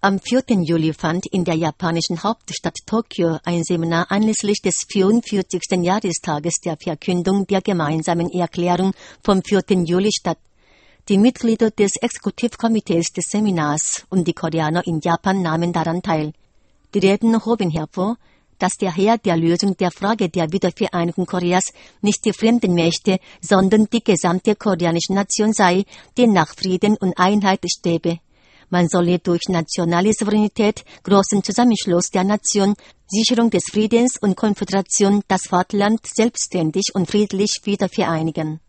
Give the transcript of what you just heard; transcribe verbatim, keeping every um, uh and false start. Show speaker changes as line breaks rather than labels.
Am vierten Juli fand in der japanischen Hauptstadt Tokio ein Seminar anlässlich des vierundvierzigsten Jahrestages der Verkündung der gemeinsamen Erklärung vom vierten Juli statt. Die Mitglieder des Exekutivkomitees des Seminars und die Koreaner in Japan nahmen daran teil. Die Reden hoben hervor, dass der Herd der Lösung der Frage der Wiedervereinigung Koreas nicht die fremden Mächte, sondern die gesamte koreanische Nation sei, die nach Frieden und Einheit strebe. Man solle durch nationale Souveränität, großen Zusammenschluss der Nation, Sicherung des Friedens und Konföderation das Vaterland selbstständig und friedlich wieder vereinigen.